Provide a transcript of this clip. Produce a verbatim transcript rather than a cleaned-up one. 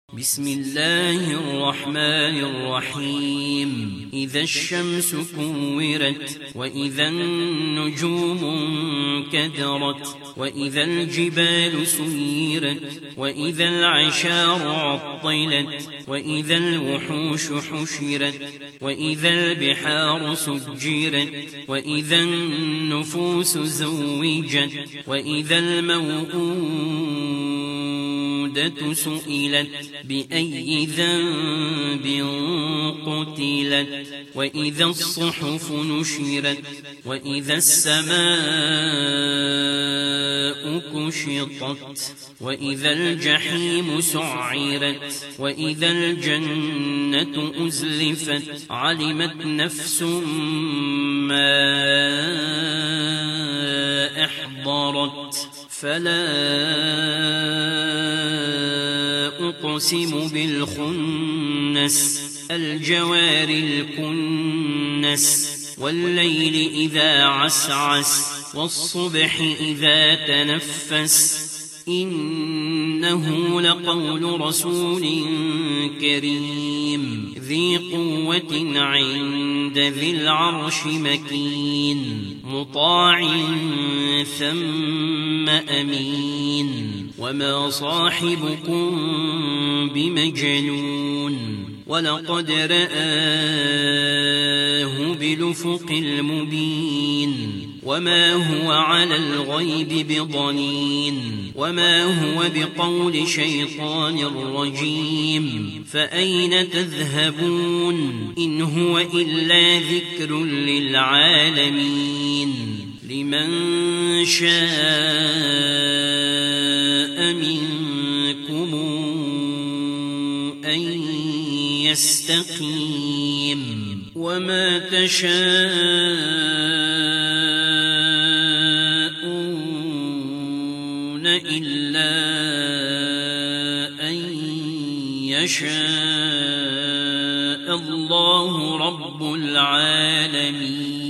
بسم الله الرحمن الرحيم إذا الشمس كورت وإذا النجوم انكدرت وإذا الجبال سيرت وإذا العشار عطلت وإذا الوحوش حشرت وإذا البحار سجرت وإذا النفوس زوجت وإذا الموءودة سئلت بأي ذنب قتلت وإذا الصحف نشرت وإذا السماء كشطت وإذا الجحيم سعرت وإذا الجنة أزلفت علمت نفس ما أحضرت فلا أقسم بالخنس الجوار الكنس والليل إذا عسعس والصبح إذا تنفس إنه لقول رسول كريم ذي قوة عند ذي العرش مكين مطاع ثم أمين وما صاحبكم بمجنون ولقد رآه بالأفق المبين وما هو على الغيب بضنين وما هو بقول شيطان رجيم فأين تذهبون إن هو إلا ذكر للعالمين لمن شاء منكم أن يستقيم وما تشاءون إلا أن يشاء الله رب العالمين.